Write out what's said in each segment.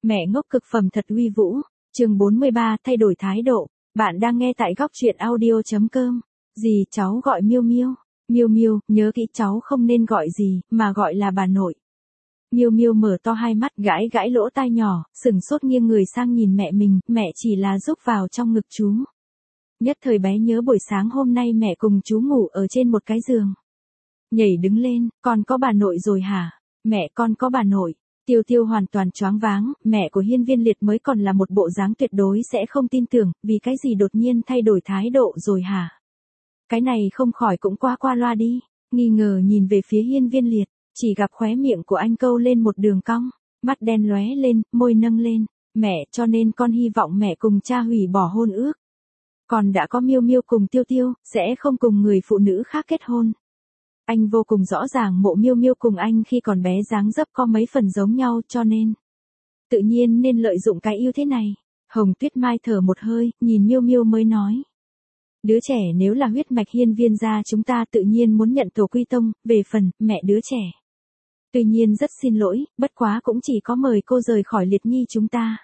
Mẹ ngốc cực phẩm thật uy vũ. Chương 43, thay đổi thái độ. Bạn đang nghe tại góc truyện audio.com. Gì cháu gọi Miêu Miêu? Miêu Miêu, nhớ kỹ cháu không nên gọi gì, mà gọi là bà nội. Miêu Miêu mở to hai mắt, gãi gãi lỗ tai nhỏ, sừng sốt nghiêng người sang nhìn mẹ mình, mẹ chỉ là rúc vào trong ngực chú. Nhất thời bé nhớ buổi sáng hôm nay mẹ cùng chú ngủ ở trên một cái giường. Nhảy đứng lên, con có bà nội rồi hả? Mẹ con có bà nội. Tiêu Tiêu hoàn toàn choáng váng, mẹ của Hiên Viên Liệt mới còn là một bộ dáng tuyệt đối sẽ không tin tưởng, vì cái gì đột nhiên thay đổi thái độ rồi hả? Cái này không khỏi cũng qua loa đi, nghi ngờ nhìn về phía Hiên Viên Liệt, chỉ gặp khóe miệng của anh câu lên một đường cong, mắt đen lóe lên, môi nâng lên, mẹ cho nên con hy vọng mẹ cùng cha hủy bỏ hôn ước. Còn đã có Miêu Miêu cùng Tiêu Tiêu, sẽ không cùng người phụ nữ khác kết hôn. Anh vô cùng rõ ràng mộ Miêu Miêu cùng anh khi còn bé dáng dấp có mấy phần giống nhau cho nên tự nhiên nên lợi dụng cái ưu thế này. Hồng Tuyết Mai thở một hơi, nhìn Miêu Miêu mới nói. Đứa trẻ nếu là huyết mạch Hiên Viên gia chúng ta tự nhiên muốn nhận tổ quy tông, về phần, mẹ đứa trẻ. Tuy nhiên rất xin lỗi, bất quá cũng chỉ có mời cô rời khỏi Liệt Nhi chúng ta.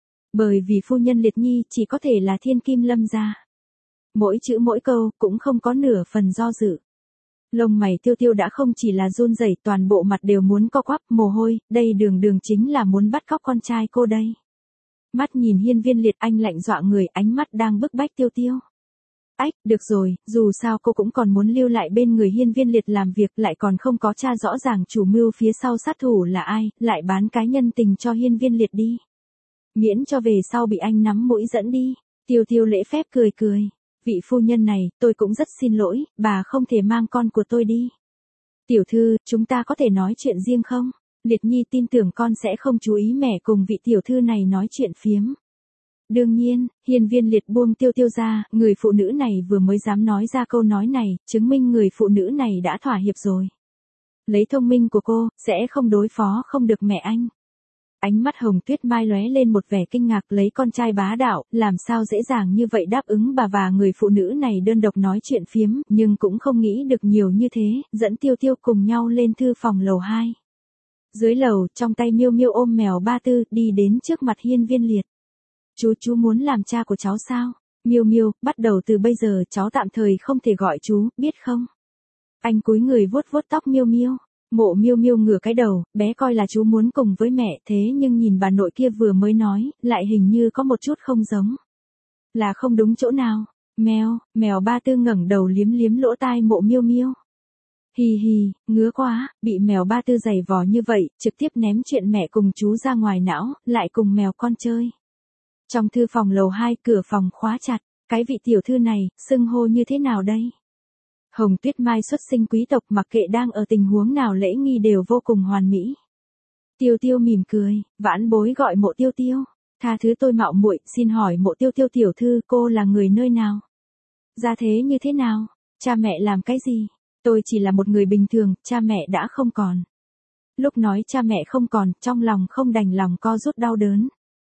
Bởi vì phu nhân Liệt Nhi chỉ có thể là Thiên Kim Lâm gia. Mỗi chữ mỗi câu cũng không có nửa phần do dự. Lông mày Tiêu Tiêu đã không chỉ là run rẩy, toàn bộ mặt đều muốn co quắp mồ hôi, đây đường chính là muốn bắt cóc con trai cô đây. Mắt nhìn Hiên Viên Liệt anh lạnh dọa người, ánh mắt đang bức bách Tiêu Tiêu. Ách, được rồi, dù sao cô cũng còn muốn lưu lại bên người Hiên Viên Liệt làm việc, lại còn không có tra rõ ràng chủ mưu phía sau sát thủ là ai, lại bán cái nhân tình cho Hiên Viên Liệt đi. Miễn cho về sau bị anh nắm mũi dẫn đi. Tiêu Tiêu lễ phép cười. Vị phu nhân này, tôi cũng rất xin lỗi, bà không thể mang con của tôi đi. Tiểu thư, chúng ta có thể nói chuyện riêng không? Liệt Nhi tin tưởng con sẽ không chú ý mẹ cùng vị tiểu thư này nói chuyện phiếm. Đương nhiên, Hiên Viên Liệt buông Tiêu Tiêu ra, người phụ nữ này vừa mới dám nói ra câu nói này, chứng minh người phụ nữ này đã thỏa hiệp rồi. Lấy thông minh của cô, sẽ không đối phó không được mẹ anh. Ánh mắt Hồng Tuyết Mai lóe lên một vẻ kinh ngạc, lấy con trai bá đạo, làm sao dễ dàng như vậy đáp ứng bà và người phụ nữ này đơn độc nói chuyện phiếm, nhưng cũng không nghĩ được nhiều như thế, dẫn Tiêu Tiêu cùng nhau lên thư phòng lầu 2. Dưới lầu, trong tay Miêu Miêu ôm mèo Ba Tư, đi đến trước mặt Hiên Viên Liệt. Chú muốn làm cha của cháu sao? Miêu Miêu, bắt đầu từ bây giờ cháu tạm thời không thể gọi chú, biết không? Anh cúi người vuốt tóc Miêu Miêu. Mộ Miêu Miêu ngửa cái đầu, bé coi là chú muốn cùng với mẹ, thế nhưng nhìn bà nội kia vừa mới nói, lại hình như có một chút không giống. Là không đúng chỗ nào? Mèo Ba Tư ngẩng đầu liếm lỗ tai mộ Miêu Miêu. Hì, ngứa quá, bị mèo Ba Tư giày vò như vậy, trực tiếp ném chuyện mẹ cùng chú ra ngoài não, lại cùng mèo con chơi. Trong thư phòng lầu 2, cửa phòng khóa chặt, cái vị tiểu thư này, xưng hô như thế nào đây? Hồng Tuyết Mai xuất sinh quý tộc, mặc kệ đang ở tình huống nào lễ nghi đều vô cùng hoàn mỹ. Tiêu Tiêu mỉm cười, vãn bối gọi mộ Tiêu Tiêu. Tha thứ tôi mạo muội, xin hỏi mộ Tiêu Tiêu tiểu thư, cô là người nơi nào? Gia thế như thế nào? Cha mẹ làm cái gì? Tôi chỉ là một người bình thường, cha mẹ đã không còn. Lúc nói cha mẹ không còn, trong lòng không đành lòng co rút đau đớn.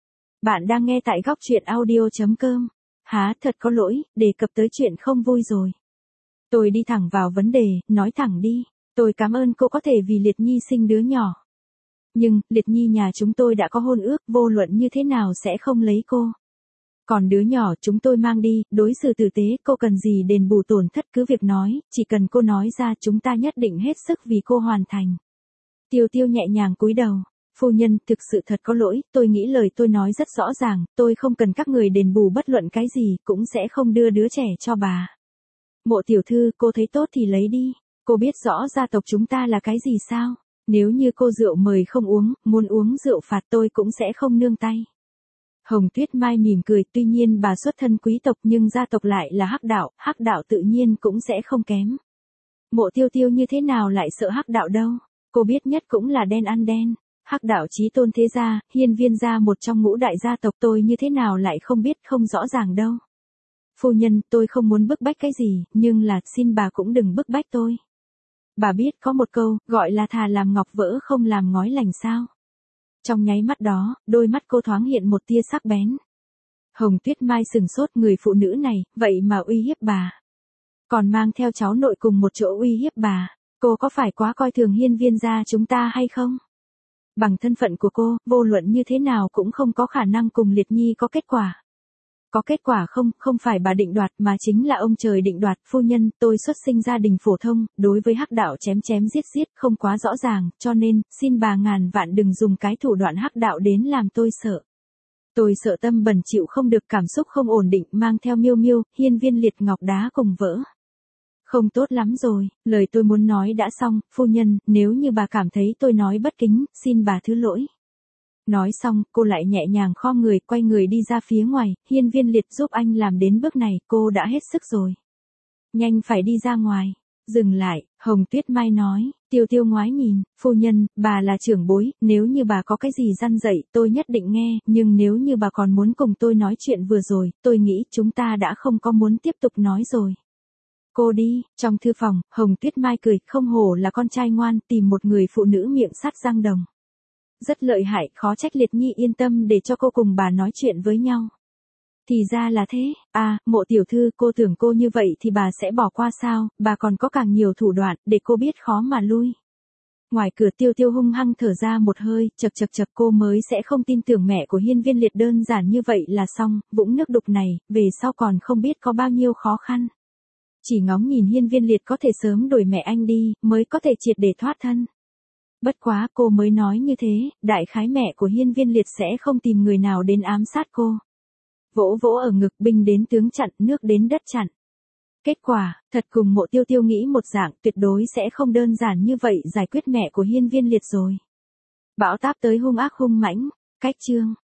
Bạn đang nghe tại góc truyện audio.com. Há, thật có lỗi, đề cập tới chuyện không vui rồi. Tôi đi thẳng vào vấn đề, nói thẳng đi. Tôi cảm ơn cô có thể vì Liệt Nhi sinh đứa nhỏ. Nhưng, Liệt Nhi nhà chúng tôi đã có hôn ước, vô luận như thế nào sẽ không lấy cô. Còn đứa nhỏ chúng tôi mang đi, đối xử tử tế, cô cần gì đền bù tổn thất cứ việc nói, chỉ cần cô nói ra chúng ta nhất định hết sức vì cô hoàn thành. Tiêu Tiêu nhẹ nhàng cúi đầu. Phu nhân, thực sự thật có lỗi, tôi nghĩ lời tôi nói rất rõ ràng, tôi không cần các người đền bù bất luận cái gì, cũng sẽ không đưa đứa trẻ cho bà. Mộ tiểu thư, cô thấy tốt thì lấy đi, cô biết rõ gia tộc chúng ta là cái gì sao? Nếu như cô rượu mời không uống, muốn uống rượu phạt tôi cũng sẽ không nương tay. Hồng Tuyết Mai mỉm cười, tuy nhiên bà xuất thân quý tộc nhưng gia tộc lại là hắc đạo tự nhiên cũng sẽ không kém. Mộ Tiêu Tiêu như thế nào lại sợ hắc đạo đâu, cô biết nhất cũng là đen ăn đen. Hắc đạo chí tôn thế gia, Hiên Viên gia một trong ngũ đại gia tộc, tôi như thế nào lại không biết không rõ ràng đâu. Phu nhân, tôi không muốn bức bách cái gì, nhưng là, xin bà cũng đừng bức bách tôi. Bà biết có một câu, gọi là thà làm ngọc vỡ không làm ngói lành sao. Trong nháy mắt đó, đôi mắt cô thoáng hiện một tia sắc bén. Hồng Tuyết Mai sừng sốt, người phụ nữ này, vậy mà uy hiếp bà. Còn mang theo cháu nội cùng một chỗ uy hiếp bà, cô có phải quá coi thường Hiên Viên gia chúng ta hay không? Bằng thân phận của cô, vô luận như thế nào cũng không có khả năng cùng Liệt Nhi có kết quả. Có kết quả không phải bà định đoạt mà chính là ông trời định đoạt. Phu nhân, tôi xuất sinh gia đình phổ thông, đối với hắc đạo chém chém giết giết không quá rõ ràng, cho nên, xin bà ngàn vạn đừng dùng cái thủ đoạn hắc đạo đến làm tôi sợ. Tôi sợ tâm bẩn chịu không được, cảm xúc không ổn định, mang theo Miêu Miêu, hiên viên liệt ngọc đá cùng vỡ. Không tốt lắm rồi, lời tôi muốn nói đã xong, phu nhân, nếu như bà cảm thấy tôi nói bất kính, xin bà thứ lỗi. Nói xong, cô lại nhẹ nhàng khom người, quay người đi ra phía ngoài, hiên viên liệt giúp anh làm đến bước này, cô đã hết sức rồi. Nhanh phải đi ra ngoài. Dừng lại, Hồng Tuyết Mai nói, Tiêu Tiêu ngoái nhìn, phu nhân, bà là trưởng bối, nếu như bà có cái gì răn dạy, tôi nhất định nghe, nhưng nếu như bà còn muốn cùng tôi nói chuyện vừa rồi, tôi nghĩ chúng ta đã không có muốn tiếp tục nói rồi. Cô đi, trong thư phòng, Hồng Tuyết Mai cười, không hổ là con trai ngoan, tìm một người phụ nữ miệng sắt răng đồng. Rất lợi hại, khó trách Liệt Nhi yên tâm để cho cô cùng bà nói chuyện với nhau. Thì ra là thế, Mộ tiểu thư, cô tưởng cô như vậy thì bà sẽ bỏ qua sao, bà còn có càng nhiều thủ đoạn, để cô biết khó mà lui. Ngoài cửa Tiêu Tiêu hung hăng thở ra một hơi, chập cô mới sẽ không tin tưởng mẹ của hiên viên liệt đơn giản như vậy là xong, vũng nước đục này, về sau còn không biết có bao nhiêu khó khăn. Chỉ ngóng nhìn hiên viên liệt có thể sớm đuổi mẹ anh đi, mới có thể triệt để thoát thân. Bất quá cô mới nói như thế, đại khái mẹ của hiên viên liệt sẽ không tìm người nào đến ám sát cô. Vỗ vỗ ở ngực, binh đến tướng chặn, nước đến đất chặn. Kết quả, thật cùng Mộ Tiêu Tiêu nghĩ một dạng, tuyệt đối sẽ không đơn giản như vậy giải quyết mẹ của hiên viên liệt rồi. Bão táp tới hung ác hung mãnh, cách chương.